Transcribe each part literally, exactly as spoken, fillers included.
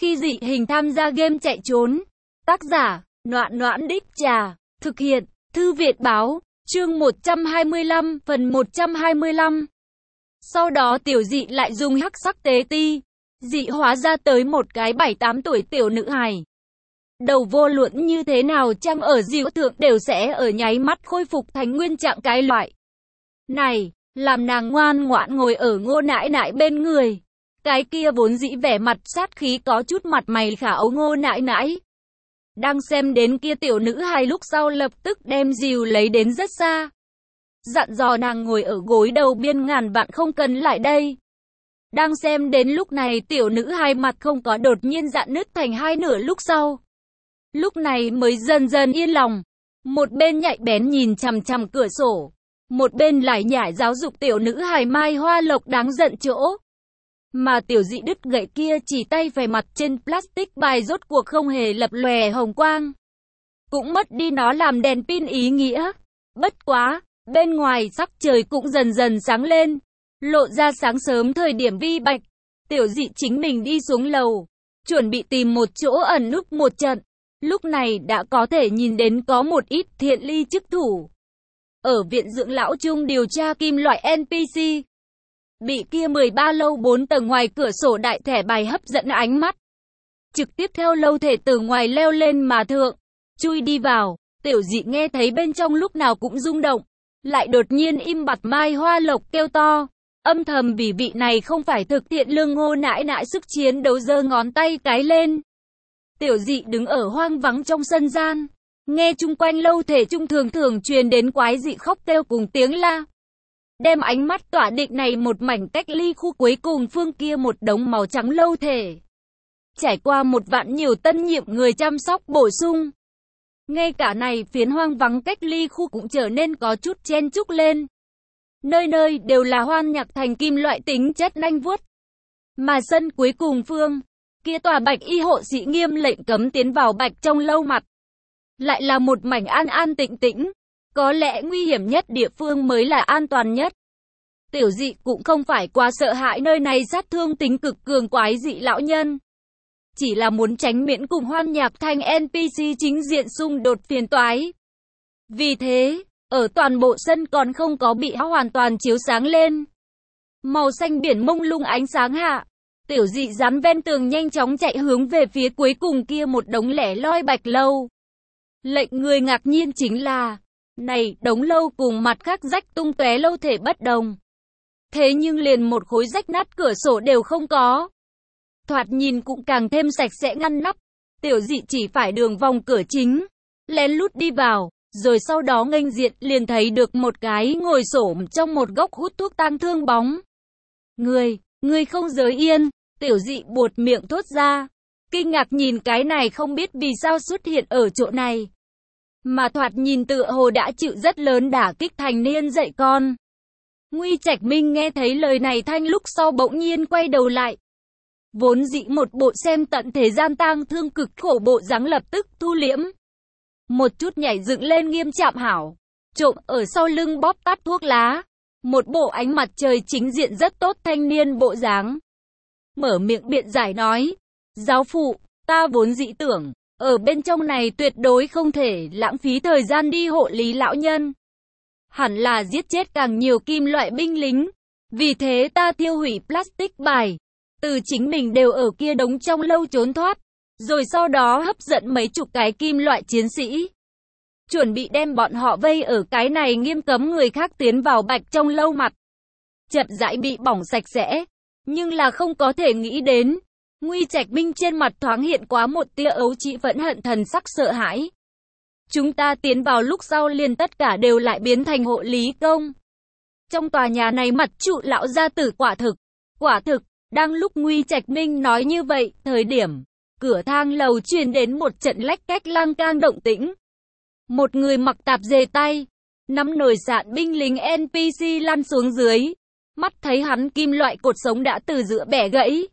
Khi dị hình tham gia game chạy trốn. Tác giả, Noãn Noãn Đích Trà. Thực hiện, Thư Việt Báo. Chương một trăm hai mươi lăm, phần một trăm hai mươi lăm. Sau đó tiểu dị lại dùng hắc sắc tế ti, dị hóa ra tới một cái bảy tám tuổi tiểu nữ hài. Đầu vô luận như thế nào chăng ở diệu thượng đều sẽ ở nháy mắt khôi phục thành nguyên trạng cái loại này, làm nàng ngoan ngoãn ngồi ở Ngô nãi nãi bên người. Cái kia vốn dĩ vẻ mặt sát khí có chút mặt mày khả ấu Ngô nãi nãi. Đang xem đến kia tiểu nữ hài lúc sau lập tức đem dìu lấy đến rất xa. Dặn dò nàng ngồi ở gối đầu biên ngàn vạn không cần lại đây. Đang xem đến lúc này tiểu nữ hài mặt không có đột nhiên dạn nứt thành hai nửa lúc sau. Lúc này mới dần dần yên lòng. Một bên nhạy bén nhìn chằm chằm cửa sổ. Một bên lại nhảy giáo dục tiểu nữ hài mai hoa lộc đáng giận chỗ. Mà tiểu dị đứt gậy kia chỉ tay về mặt trên plastic bài rốt cuộc không hề lập lòe hồng quang. Cũng mất đi nó làm đèn pin ý nghĩa. Bất quá, bên ngoài sắc trời cũng dần dần sáng lên. Lộ ra sáng sớm thời điểm vi bạch. Tiểu dị chính mình đi xuống lầu. Chuẩn bị tìm một chỗ ẩn núp một trận. Lúc này đã có thể nhìn đến có một ít thiện ly chức thủ. Ở viện dưỡng lão chung điều tra kim loại en pê xê. Bị kia mười ba lâu bốn tầng ngoài cửa sổ đại thẻ bài hấp dẫn ánh mắt. Trực tiếp theo lâu thể từ ngoài leo lên mà thượng. Chui đi vào. Tiểu dị nghe thấy bên trong lúc nào cũng rung động. Lại đột nhiên im bặt mai hoa lộc kêu to. Âm thầm vì vị này không phải thực thiện lương Ngô nãi nãi sức chiến đấu giơ ngón tay cái lên. Tiểu dị đứng ở hoang vắng trong sân gian. Nghe chung quanh lâu thể trung thường thường truyền đến quái dị khóc kêu cùng tiếng la. Đem ánh mắt tỏa định này một mảnh cách ly khu cuối cùng phương kia một đống màu trắng lâu thể. Trải qua một vạn nhiều tân nhiệm người chăm sóc bổ sung. Ngay cả này phiến hoang vắng cách ly khu cũng trở nên có chút chen chúc lên. Nơi nơi đều là hoan nhạc thành kim loại tính chất nanh vuốt. Mà sân cuối cùng phương, kia tòa bạch y hộ sĩ nghiêm lệnh cấm tiến vào bạch trong lâu mặt. Lại là một mảnh an an tĩnh tĩnh. Có lẽ nguy hiểm nhất địa phương mới là an toàn nhất. Tiểu dị cũng không phải quá sợ hãi nơi này sát thương tính cực cường quái dị lão nhân. Chỉ là muốn tránh miễn cùng hoan nhạc thành en pê xê chính diện xung đột phiền toái. Vì thế, ở toàn bộ sân còn không có bị hoàn toàn chiếu sáng lên. Màu xanh biển mông lung ánh sáng hạ. Tiểu dị dán ven tường nhanh chóng chạy hướng về phía cuối cùng kia một đống lẻ loi bạch lâu. Lệnh người ngạc nhiên chính là, này đống lâu cùng mặt khác rách tung tóe lâu thể bất đồng. Thế nhưng liền một khối rách nát cửa sổ đều không có. Thoạt nhìn cũng càng thêm sạch sẽ ngăn nắp. Tiểu dị chỉ phải đường vòng cửa chính, lén lút đi vào, rồi sau đó nghênh diện liền thấy được một cái ngồi xổm trong một góc hút thuốc tang thương bóng. Người, người không giới yên, tiểu dị buột miệng thốt ra. Kinh ngạc nhìn cái này không biết vì sao xuất hiện ở chỗ này. Mà thoạt nhìn tựa hồ đã chịu rất lớn đả kích thành niên dạy con. Nguy Trạch Minh nghe thấy lời này thanh lúc sau bỗng nhiên quay đầu lại. Vốn dĩ một bộ xem tận thế gian tang thương cực khổ bộ dáng lập tức thu liễm. Một chút nhảy dựng lên nghiêm trạm hảo. Trộm ở sau lưng bóp tắt thuốc lá. Một bộ ánh mặt trời chính diện rất tốt thanh niên bộ dáng. Mở miệng biện giải nói. Giáo phụ, ta vốn dĩ tưởng, ở bên trong này tuyệt đối không thể lãng phí thời gian đi hộ lý lão nhân. Hẳn là giết chết càng nhiều kim loại binh lính. Vì thế ta tiêu hủy plastic bài. Từ chính mình đều ở kia đống trong lâu trốn thoát. Rồi sau đó hấp dẫn mấy chục cái kim loại chiến sĩ. Chuẩn bị đem bọn họ vây ở cái này nghiêm cấm người khác tiến vào bạch trong lâu mặt. Chậm rãi bị bỏng sạch sẽ. Nhưng là không có thể nghĩ đến. Nguy Trạch Minh trên mặt thoáng hiện quá một tia ấu trĩ phẫn hận thần sắc sợ hãi. Chúng ta tiến vào lúc sau liền tất cả đều lại biến thành hộ lý công. Trong tòa nhà này mặt trụ lão gia tử quả thực. Quả thực, đang lúc Nguy Trạch Minh nói như vậy, thời điểm, cửa thang lầu truyền đến một trận lách cách lang cang động tĩnh. Một người mặc tạp dề tay, nắm nồi sạn binh lính en pê xê lăn xuống dưới. Mắt thấy hắn kim loại cột sống đã từ giữa bẻ gãy.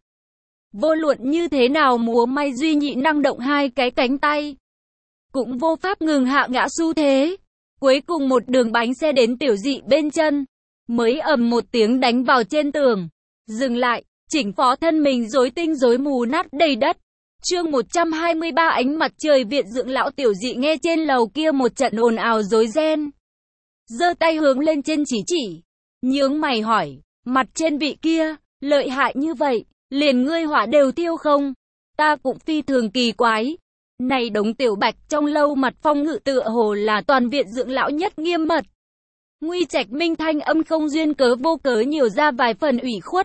Vô luận như thế nào múa may duy nhị năng động hai cái cánh tay. Cũng vô pháp ngừng hạ ngã xu thế. Cuối cùng một đường bánh xe đến tiểu dị bên chân. Mới ầm một tiếng đánh vào trên tường. Dừng lại, chỉnh phó thân mình rối tinh rối mù nát đầy đất. Chương một trăm hai mươi ba Ánh mặt trời viện dưỡng lão. Tiểu Dị nghe trên lầu kia một trận ồn ào rối ren, giơ tay hướng lên trên chỉ chỉ, nhướng mày hỏi, mặt trên vị kia, lợi hại như vậy, liền ngươi hỏa đều tiêu không? Ta cũng phi thường kỳ quái. Này đống tiểu bạch trong lâu mặt phong ngự tựa hồ là toàn viện dưỡng lão nhất nghiêm mật. Nguy Trạch Minh thanh âm không duyên cớ vô cớ nhiều ra vài phần ủy khuất.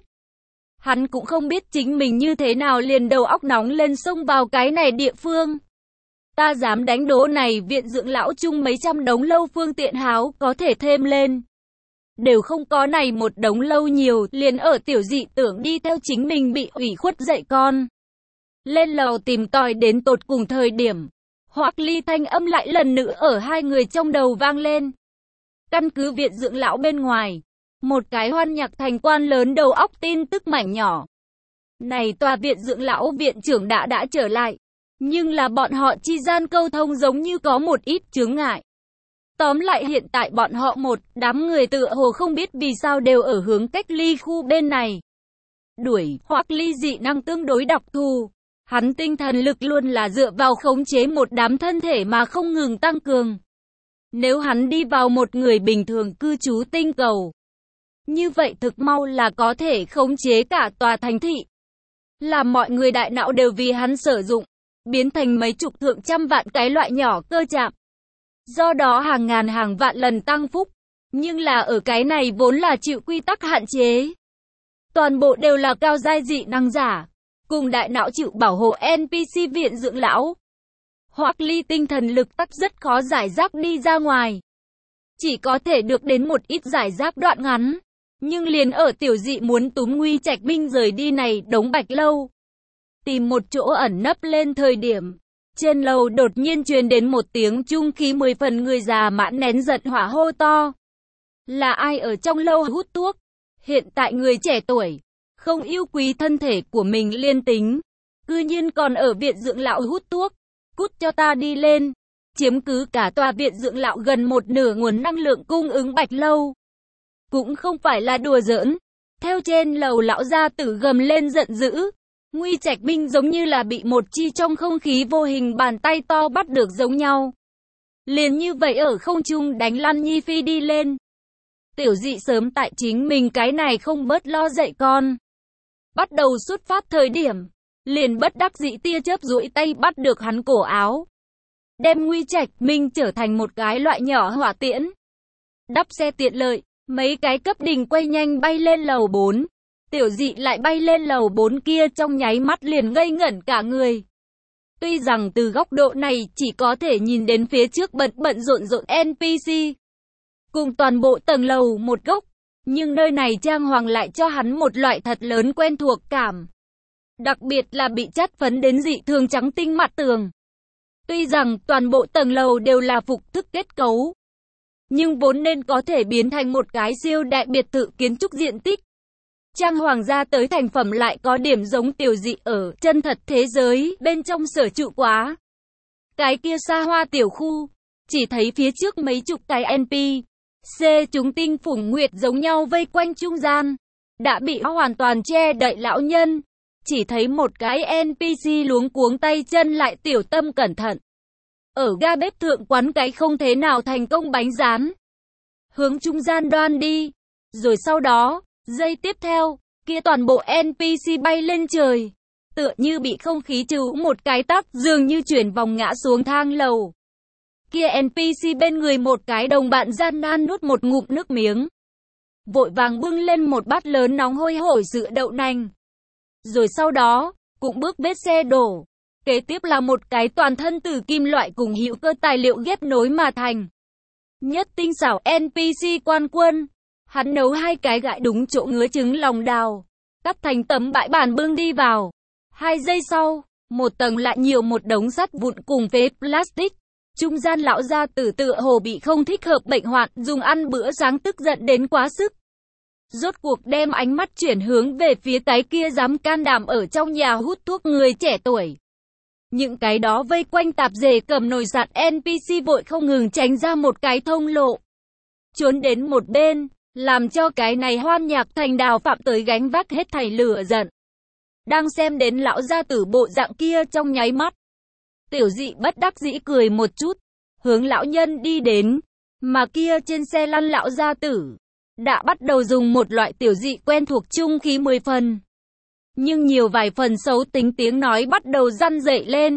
Hắn cũng không biết chính mình như thế nào liền đầu óc nóng lên xông vào cái này địa phương. Ta dám đánh đố này viện dưỡng lão chung mấy trăm đống lâu phương tiện háo có thể thêm lên. Đều không có này một đống lâu nhiều, liền ở Tiểu Dị tưởng đi theo chính mình bị ủy khuất dạy con. Lên lầu tìm tòi đến tột cùng thời điểm, Hoắc Ly thanh âm lại lần nữa ở hai người trong đầu vang lên. Căn cứ viện dưỡng lão bên ngoài, một cái Hoan Nhạc thành quan lớn đầu óc tin tức mảnh nhỏ. Này tòa viện dưỡng lão viện trưởng đã đã trở lại, nhưng là bọn họ chi gian câu thông giống như có một ít chướng ngại. Tóm lại hiện tại bọn họ một đám người tựa hồ không biết vì sao đều ở hướng cách ly khu bên này. Đuổi, Hoắc Ly dị năng tương đối đặc thù. Hắn tinh thần lực luôn là dựa vào khống chế một đám thân thể mà không ngừng tăng cường. Nếu hắn đi vào một người bình thường cư trú tinh cầu, như vậy thực mau là có thể khống chế cả tòa thành thị. Làm mọi người đại não đều vì hắn sử dụng, biến thành mấy chục thượng trăm vạn cái loại nhỏ cơ chạm. Do đó hàng ngàn hàng vạn lần tăng phúc, nhưng là ở cái này vốn là chịu quy tắc hạn chế. Toàn bộ đều là cao giai dị năng giả, cùng đại não chịu bảo hộ en pê xê viện dưỡng lão. Hoắc Ly tinh thần lực tắc rất khó giải rác đi ra ngoài. Chỉ có thể được đến một ít giải rác đoạn ngắn. Nhưng liền ở Tiểu Dị muốn túm Nguy Trạch Minh rời đi này đống bạch lâu, tìm một chỗ ẩn nấp lên thời điểm, trên lầu đột nhiên truyền đến một tiếng trung khí mười phần người già mãn nén giận hỏa hô to. Là ai ở trong lâu hút thuốc? Hiện tại người trẻ tuổi, không yêu quý thân thể của mình liên tính, cư nhiên còn ở viện dưỡng lão hút thuốc. Cút cho ta đi lên, chiếm cứ cả tòa viện dưỡng lão gần một nửa nguồn năng lượng cung ứng bạch lâu. Cũng không phải là đùa giỡn. Theo trên lầu lão gia tử gầm lên giận dữ, Nguy Trạch Minh giống như là bị một chi trong không khí vô hình bàn tay to bắt được giống nhau. Liền như vậy ở không trung đánh lăn Nhi Phi đi lên. Tiểu Dị sớm tại chính mình cái này không bớt lo dạy con. Bắt đầu xuất phát thời điểm, liền bất đắc dĩ tia chớp duỗi tay bắt được hắn cổ áo. Đem Nguy Trạch Minh trở thành một cái loại nhỏ hỏa tiễn. Đắp xe tiện lợi, mấy cái cấp đỉnh quay nhanh bay lên lầu bốn. Tiểu Dị lại bay lên lầu bốn kia trong nháy mắt liền ngây ngẩn cả người. Tuy rằng từ góc độ này chỉ có thể nhìn đến phía trước bận bận rộn rộn en pê xê. Cùng toàn bộ tầng lầu một góc. Nhưng nơi này trang hoàng lại cho hắn một loại thật lớn quen thuộc cảm. Đặc biệt là bị chất phấn đến dị thường trắng tinh mặt tường. Tuy rằng toàn bộ tầng lầu đều là phục thức kết cấu, nhưng vốn nên có thể biến thành một cái siêu đại biệt thự kiến trúc diện tích. Trang hoàng ra tới thành phẩm lại có điểm giống Tiểu Dị ở chân thật thế giới bên trong sở trụ quá. Cái kia xa hoa tiểu khu, chỉ thấy phía trước mấy chục cái en pê xê chúng tinh phủng nguyệt giống nhau vây quanh trung gian, đã bị hoàn toàn che đậy lão nhân. Chỉ thấy một cái en pê xê luống cuống tay chân lại tiểu tâm cẩn thận. Ở ga bếp thượng quán cái không thế nào thành công bánh rán. Hướng trung gian đoan đi. Rồi sau đó, giây tiếp theo, kia toàn bộ en pê xê bay lên trời. Tựa như bị không khí trừ một cái tắc dường như chuyển vòng ngã xuống thang lầu. Kia en pê xê bên người một cái đồng bạn gian nan nuốt một ngụm nước miếng. Vội vàng bưng lên một bát lớn nóng hôi hổi sữa đậu nành. Rồi sau đó, cũng bước vết xe đổ. Kế tiếp là một cái toàn thân từ kim loại cùng hữu cơ tài liệu ghép nối mà thành. Nhất tinh xảo en pê xê quan quân. Hắn nấu hai cái gãi đúng chỗ ngứa trứng lòng đào. Cắt thành tấm bãi bản bưng đi vào. Hai giây sau, một tầng lại nhiều một đống sắt vụn cùng phế plastic. Trung gian lão gia tử tựa hồ bị không thích hợp bệnh hoạn dùng ăn bữa sáng tức giận đến quá sức. Rốt cuộc đem ánh mắt chuyển hướng về phía cái kia dám can đảm ở trong nhà hút thuốc người trẻ tuổi. Những cái đó vây quanh tạp dề cầm nồi sạt en pê xê vội không ngừng tránh ra một cái thông lộ. Trốn đến một bên, làm cho cái này Hoan Nhạc thành đào phạm tới gánh vác hết thảy lửa giận. đang xem đến lão gia tử bộ dạng kia trong nháy mắt. Tiểu Dị bất đắc dĩ cười một chút, hướng lão nhân đi đến, mà kia trên xe lăn lão gia tử đã bắt đầu dùng một loại Tiểu Dị quen thuộc trung khí mười phần. Nhưng nhiều vài phần xấu tính tiếng nói bắt đầu răn dậy lên.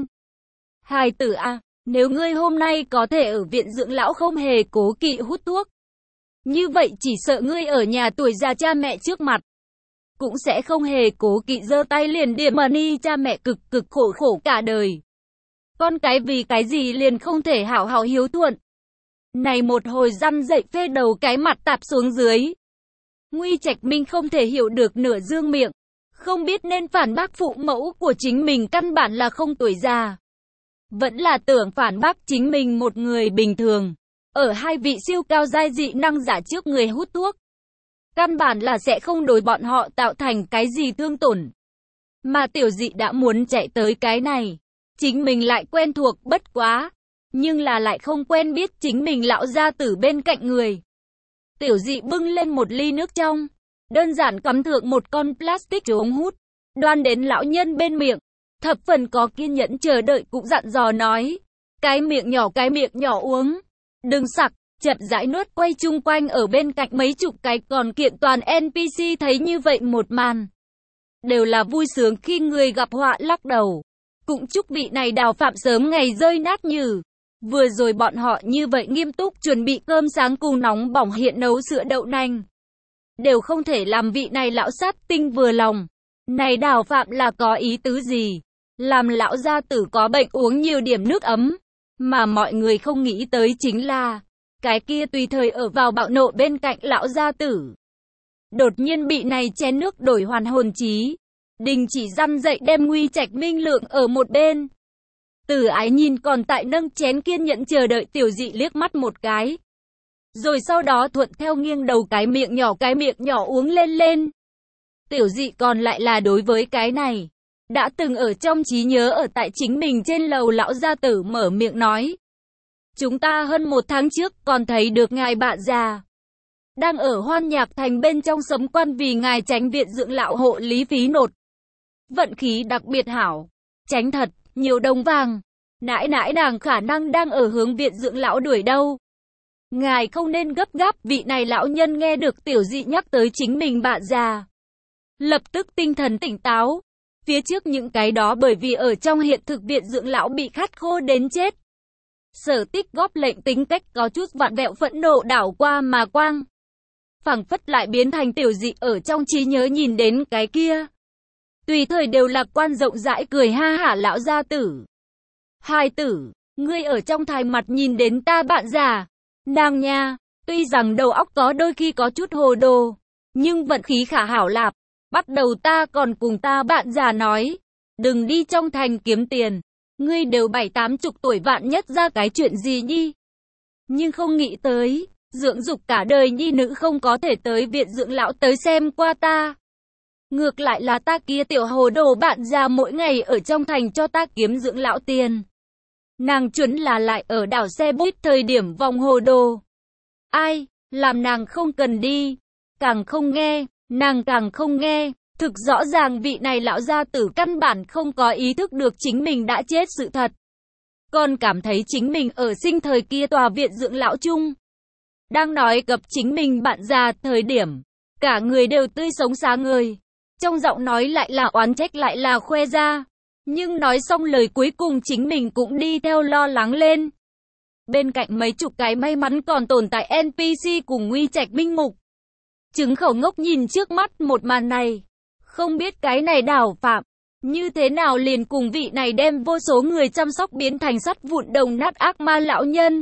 Hài tử à, nếu ngươi hôm nay có thể ở viện dưỡng lão không hề cố kỵ hút thuốc, như vậy chỉ sợ ngươi ở nhà tuổi già cha mẹ trước mặt cũng sẽ không hề cố kỵ giơ tay liền điểm money cha mẹ cực cực khổ khổ cả đời. Con cái vì cái gì liền không thể hảo hảo hiếu thuận. Này một hồi răn dậy phê đầu cái mặt tạp xuống dưới. Nguy Trạch Minh không thể hiểu được nửa dương miệng, không biết nên phản bác phụ mẫu của chính mình căn bản là không tuổi già, vẫn là tưởng phản bác chính mình một người bình thường, ở hai vị siêu cao giai dị năng giả trước người hút thuốc. Căn bản là sẽ không đối bọn họ tạo thành cái gì thương tổn. Mà Tiểu Dị đã muốn chạy tới cái này, chính mình lại quen thuộc bất quá, nhưng là lại không quen biết chính mình lão gia tử bên cạnh người. Tiểu Dị bưng lên một ly nước trong, đơn giản cắm thượng một con plastic ống hút, đoan đến lão nhân bên miệng, thập phần có kiên nhẫn chờ đợi cũng dặn dò nói, cái miệng nhỏ cái miệng nhỏ uống, đừng sặc. Chậm rãi nuốt. Quay chung quanh ở bên cạnh mấy chục cái còn kiện toàn en pê xê thấy như vậy một màn, đều là vui sướng khi người gặp họa lắc đầu, cũng chúc vị này Đào Phạm sớm ngày rơi nát nhừ. Vừa rồi bọn họ như vậy nghiêm túc chuẩn bị cơm sáng cùng nóng bỏng hiện nấu sữa đậu nành, đều không thể làm vị này lão sát tinh vừa lòng. Này Đào Phạm là có ý tứ gì? Làm lão gia tử có bệnh uống nhiều điểm nước ấm, mà mọi người không nghĩ tới chính là cái kia tùy thời ở vào bạo nộ bên cạnh lão gia tử, đột nhiên bị này chén nước đổi hoàn hồn trí. Đình chỉ răn dậy đem Nguy Trạch Minh lượng ở một bên. Từ Ái nhìn còn tại nâng chén kiên nhẫn chờ đợi Tiểu Dị liếc mắt một cái, rồi sau đó thuận theo nghiêng đầu cái miệng nhỏ cái miệng nhỏ uống lên lên. Tiểu Dị còn lại là đối với cái này đã từng ở trong trí nhớ ở tại chính mình trên lầu lão gia tử mở miệng nói. Chúng ta hơn một tháng trước còn thấy được ngài bạn già đang ở Hoan Nhạc Thành bên trong sấm quan vì ngài tránh viện dưỡng lão hộ lý phí nột. Vận khí đặc biệt hảo, tránh thật, nhiều đồng vàng. Nãi nãi nàng khả năng đang ở hướng viện dưỡng lão đuổi đâu. Ngài không nên gấp gáp. Vị này lão nhân nghe được Tiểu Dị nhắc tới chính mình bạn già, lập tức tinh thần tỉnh táo. Phía trước những cái đó bởi vì ở trong hiện thực viện dưỡng lão bị khát khô đến chết, Sở Tích góp lệnh tính cách có chút vặn vẹo phẫn nộ đảo qua mà quang, phảng phất lại biến thành Tiểu Dị ở trong trí nhớ nhìn đến cái kia, tùy thời đều lạc quan rộng rãi cười ha hả lão gia tử. Hai tử, ngươi ở trong thai mặt nhìn đến ta bạn già, nàng nha, tuy rằng đầu óc có đôi khi có chút hồ đồ, nhưng vận khí khả hảo lạp. Bắt đầu ta còn cùng ta bạn già nói, đừng đi trong thành kiếm tiền, ngươi đều bảy tám chục tuổi vạn nhất ra cái chuyện gì nhi. Nhưng không nghĩ tới, dưỡng dục cả đời nhi nữ không có thể tới viện dưỡng lão tới xem qua ta. Ngược lại là ta kia tiểu hồ đồ bạn già mỗi ngày ở trong thành cho ta kiếm dưỡng lão tiền. Nàng chuẩn là lại ở đảo xe buýt thời điểm vòng hồ đồ. Ai, làm nàng không cần đi, càng không nghe. Nàng càng không nghe, thực rõ ràng vị này lão gia tử căn bản không có ý thức được chính mình đã chết sự thật. Còn cảm thấy chính mình ở sinh thời kia tòa viện dưỡng lão chung. Đang nói gặp chính mình bạn già thời điểm, cả người đều tươi sống sáng người. Trong giọng nói lại là oán trách lại là khoe ra. Nhưng nói xong lời cuối cùng chính mình cũng đi theo lo lắng lên. Bên cạnh mấy chục cái may mắn còn tồn tại en pê xê cùng Nguy Trạch Minh Mục. Trứng khẩu ngốc nhìn trước mắt một màn này, không biết cái này Đào Phạm như thế nào liền cùng vị này đem vô số người chăm sóc biến thành sắt vụn đồng nát ác ma lão nhân.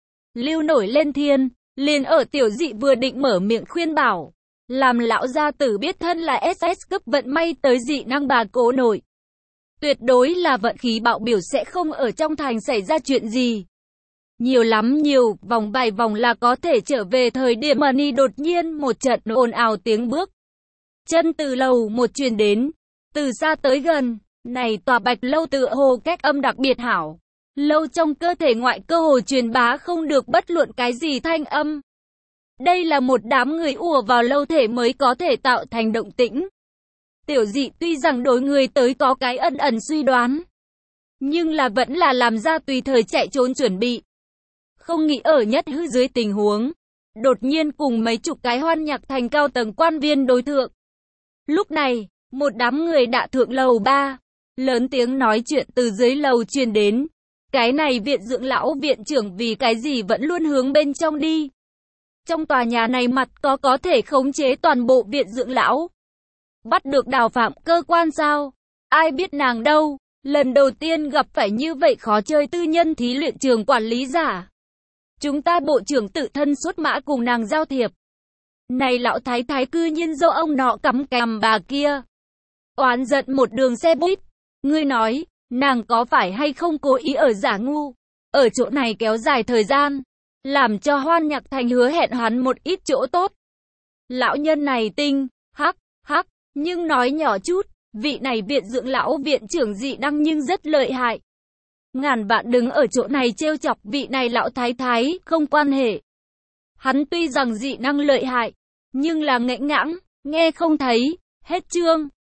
Lưu nổi lên thiên, liền ở Tiểu Dị vừa định mở miệng khuyên bảo, làm lão gia tử biết thân là ét ét cấp vận may tới dị năng bà cố nổi. Tuyệt đối là vận khí bạo biểu sẽ không ở trong thành xảy ra chuyện gì. Nhiều lắm nhiều, vòng vài vòng là có thể trở về thời điểm money đột nhiên một trận ồn ào tiếng bước. Chân từ lầu một truyền đến, từ xa tới gần, này tòa bạch lâu tựa hồ cách âm đặc biệt hảo. Lâu trong cơ thể ngoại cơ hồ truyền bá không được bất luận cái gì thanh âm. Đây là một đám người ùa vào lâu thể mới có thể tạo thành động tĩnh. Tiểu Dị tuy rằng đối người tới có cái ẩn ẩn suy đoán, nhưng là vẫn là làm ra tùy thời chạy trốn chuẩn bị. Không nghĩ ở nhất hư dưới tình huống, đột nhiên cùng mấy chục cái Hoan Nhạc Thành cao tầng quan viên đối thượng. Lúc này, một đám người đã thượng lầu ba, lớn tiếng nói chuyện từ dưới lầu truyền đến. Cái này viện dưỡng lão viện trưởng vì cái gì vẫn luôn hướng bên trong đi. Trong tòa nhà này mặt có có thể khống chế toàn bộ viện dưỡng lão. Bắt được đào phạm cơ quan sao? Ai biết nàng đâu, lần đầu tiên gặp phải như vậy khó chơi tư nhân thí luyện trường quản lý giả. Chúng ta bộ trưởng tự thân xuất mã cùng nàng giao thiệp. Này lão thái thái cư nhiên dâu ông nọ cắm cằm bà kia. Oán giận một đường xe buýt. Ngươi nói, nàng có phải hay không cố ý ở giả ngu, ở chỗ này kéo dài thời gian, làm cho Hoan Nhạc Thành hứa hẹn hắn một ít chỗ tốt. Lão nhân này tinh, hắc, hắc, nhưng nói nhỏ chút, vị này viện dưỡng lão viện trưởng Dị Năng nhưng rất lợi hại. Ngàn vạn đứng ở chỗ này trêu chọc vị này lão thái thái, không quan hệ. Hắn tuy rằng Dị Năng lợi hại, nhưng là nghẽn ngãng, nghe không thấy, hết chương.